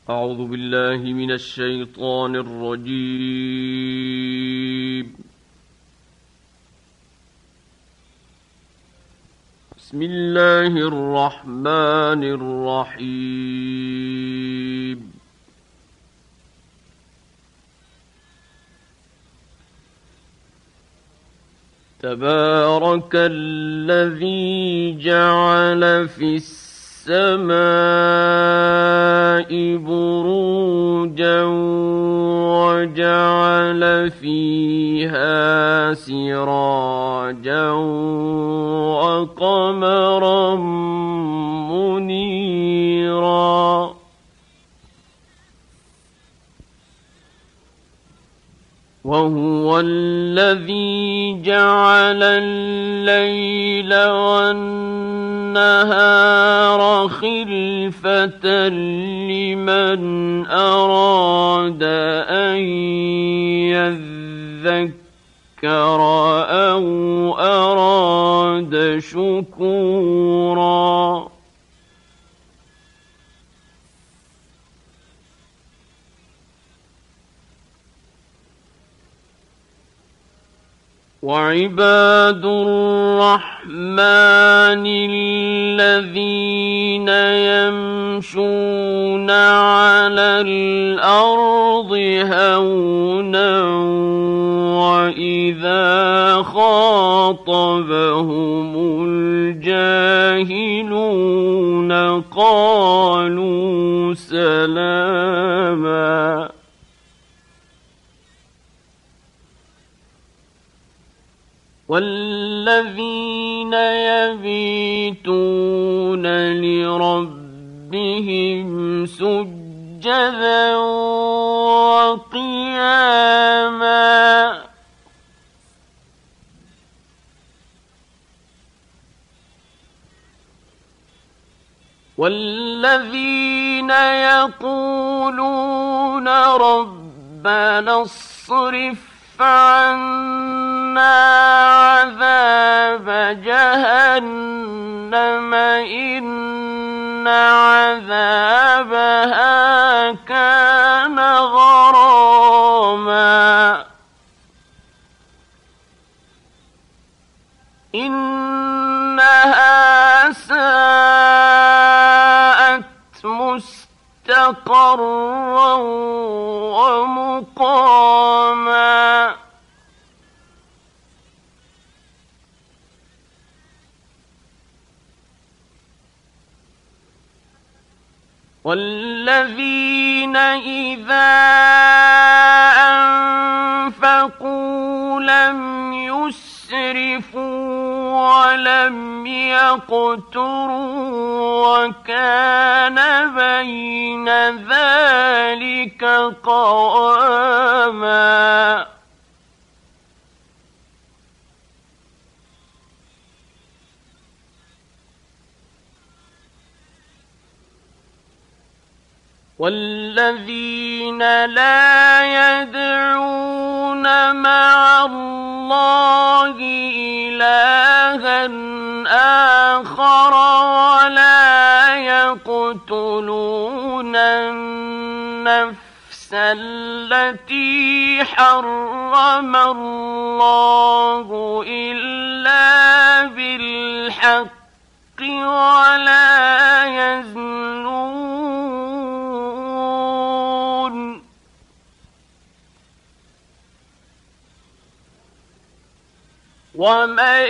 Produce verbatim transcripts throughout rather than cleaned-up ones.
أعوذ بالله من الشيطان الرجيم. بسم الله الرحمن الرحيم. تبارك الذي جعل في السماء بروجا وجعل فيها سراجا وقمرا منيرا وهو الذي جعل الليل والنهار خلفة لمن أراد أن يذكر أو أراد شكورا وعباد الرحمن الذين يمشون على الأرض هونا وإذا خاطبهم الجاهلون قالوا سلاما والذين يبيتون لربهم سجدا وقياما والذين يقولون ربنا اصرف عنا عذاب جهنم إن عذابها كان غراما إنها ساءت مستقرا ومقاما والذين إذا أنفقوا لم يسرفوا ولم يقتروا وكان بين ذلك قواما والذين لا يدعون مع الله إلها آخر ولا يقتلون النفس التي حرم الله إلا بالحق ولا يزنون ومن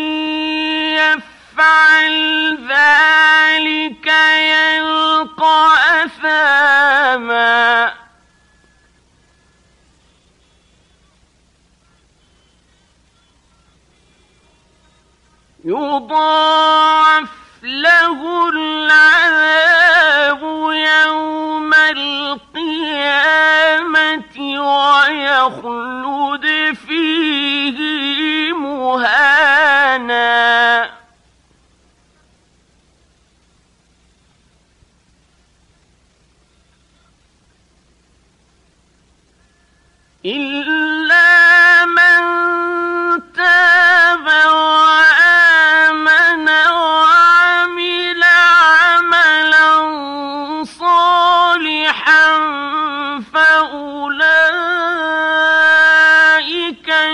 يفعل ذلك يلقى أثاما يضاعف له العذاب يوم القيامة ويخلد فيه مهانا إلا من تاب وآمن وعمل عملا صالحا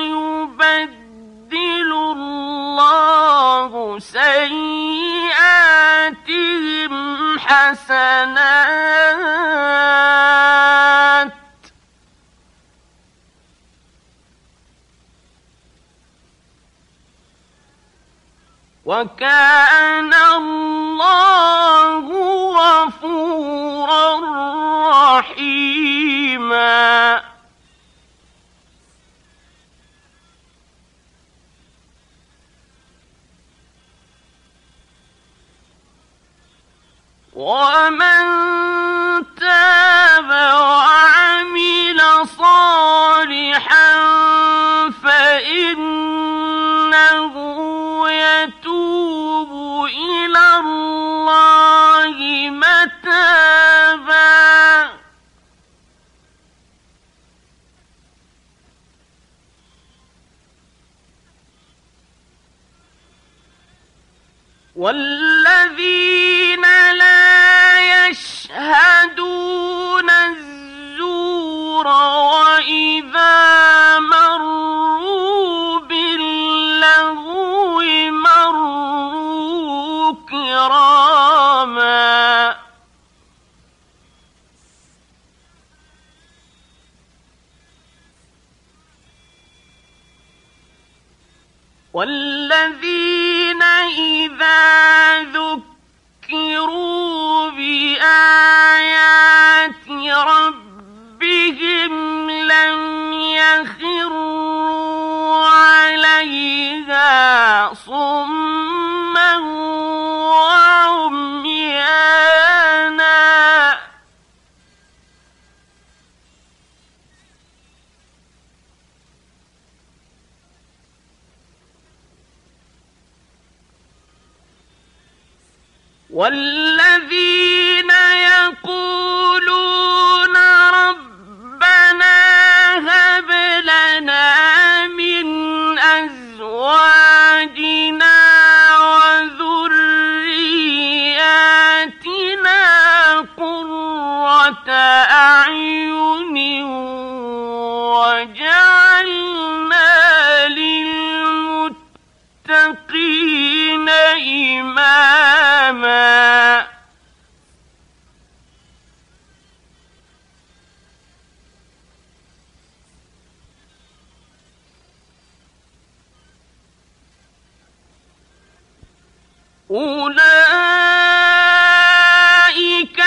يبدل الله سيئاتهم حسنات وكان الله غفورا رحيما. ومن تاب وعمل صالحا فإنه يتوب إلى الله متابا. والذين لا يشهدون الزور وإذا مروا باللغو مروا كراما. والذين إذا ذكروا بآيات ربهم لم يخروا عليها صما وعميانا. والذين يقولون ربنا هب لنا من أزواجنا وذرياتنا قرة أعين وجعلنا للمتقين إماما. أولئك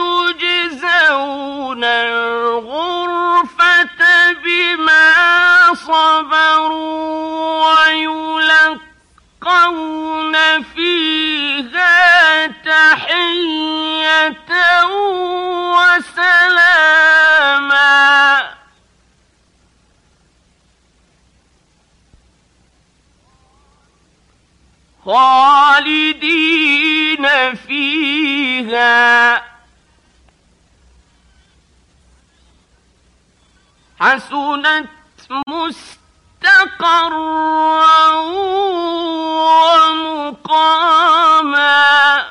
يجزون الغرفة بما صبروا ويلقون فيها تحية وسلاما. خالدين فيها حسنت مستقرا ومقاما.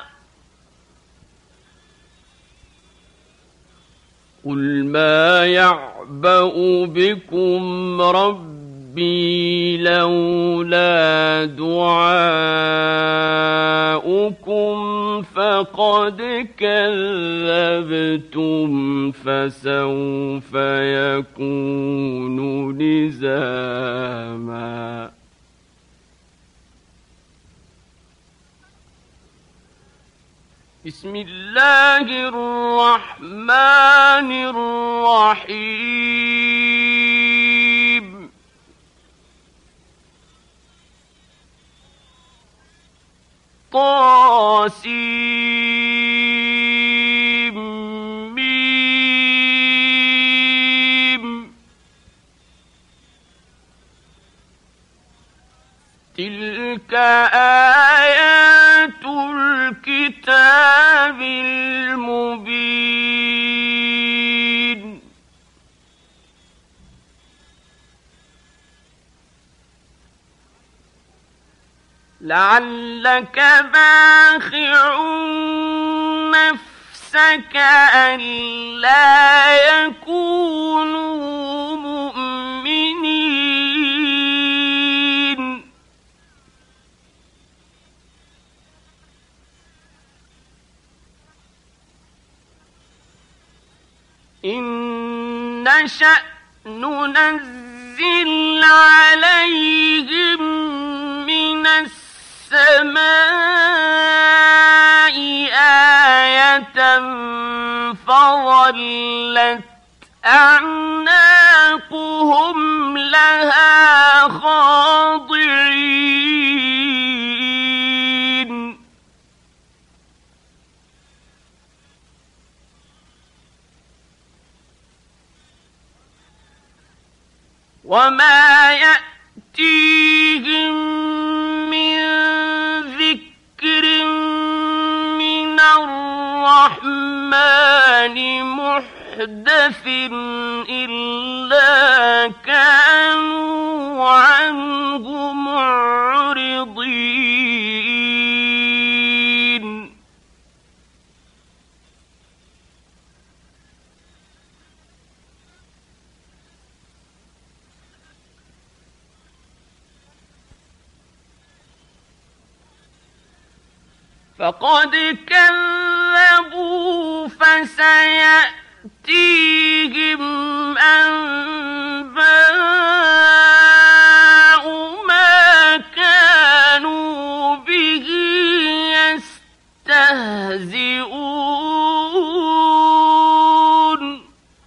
قل ما يعبأ بكم ربي ربي لولا دعاؤكم فقد كذبتم فسوف يكون لزاما. بسم الله الرحمن الرحيم. طاسيم ميم. تلك آيات الكتاب المبين. لعلك باخع نفسك ألا يكونوا مؤمنين إن نشأ ننزل عليهم من السماء آية فظلت أعناقهم لها خاضعين وما يأتيهم من ذكر من الرحمن محدث إلا كانوا عنه معرضين فقد كذبوا فسيأتيهم أنباء ما كانوا به يستهزئون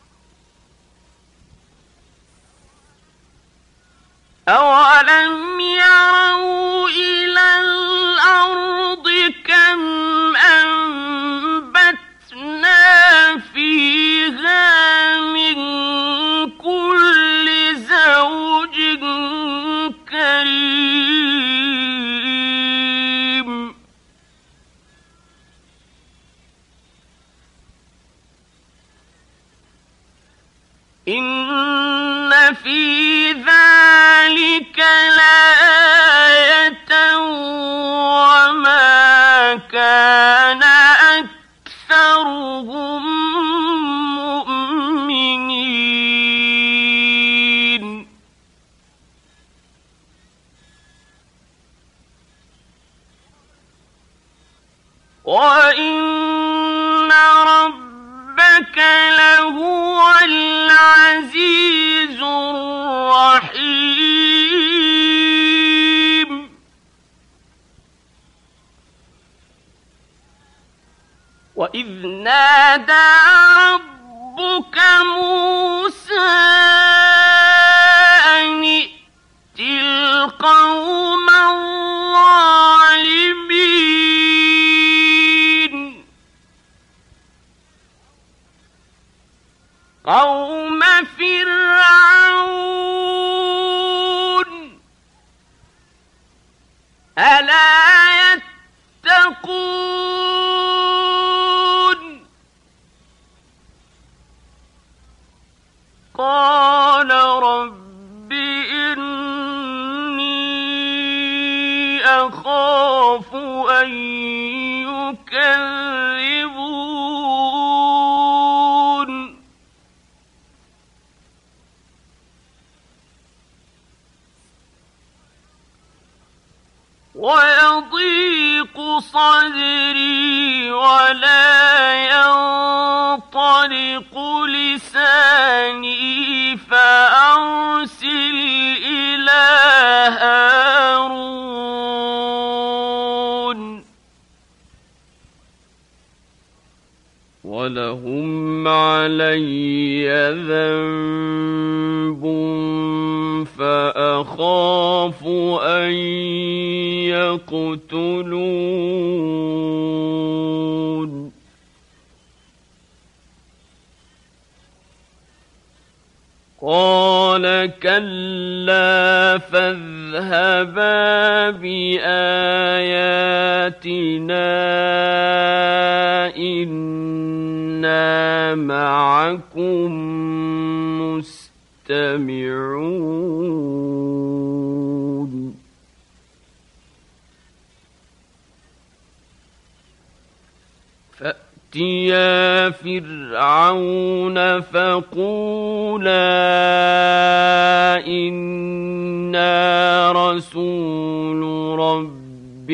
أولم يروا إلى الأرض كم أنبتنا فيها من كل زوج كريم إن في ذلك لآية وما كان أكثرهم مؤمنين وإن ربك لهو العزيز الرحيم وإذ نادى ربك موسى أن ائت القوم الظالمين قوم فرعون ألا يتقون قال رب إني أخاف أن يكذبون ويضيق صدري ولا ينطلق لساني فأرسل إلى هارون ولهم علي ذنب فأخاف أن يقتلون قال كلا فاذهبا بآياتنا إنا معكم مستمعون فأتيا فرعون فقولا إنا رسول رب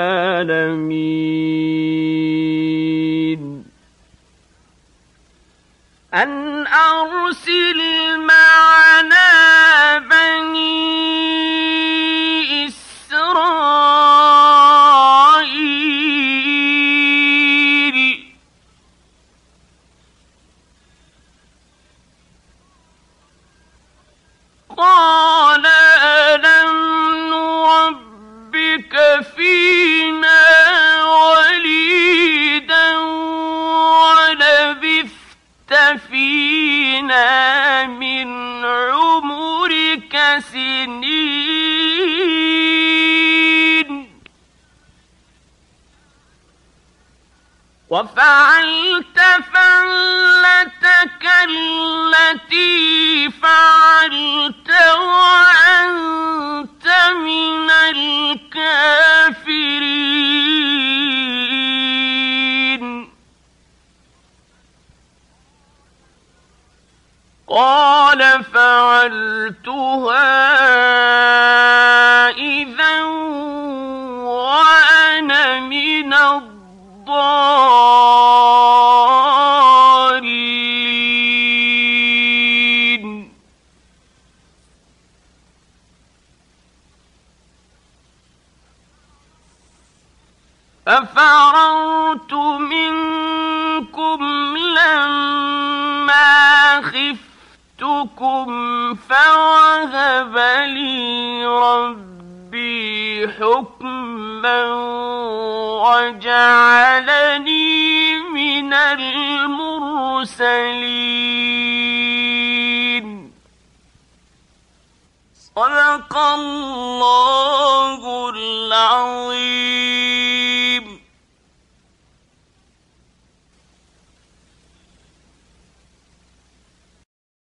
العالمين أن أرسل معنا بني إسرائيل قال ألم نربك فينا وليدا ولبثت فينا من عمرك سنين وفعلت فعلتك التي فعلت وأنت من الكافرين قال فعلتها إذا وأنا من الضالين ففررت منكم لما خفتكم فوهب لي ربي حكما وجعلني من المرسلين صدق الله العظيم.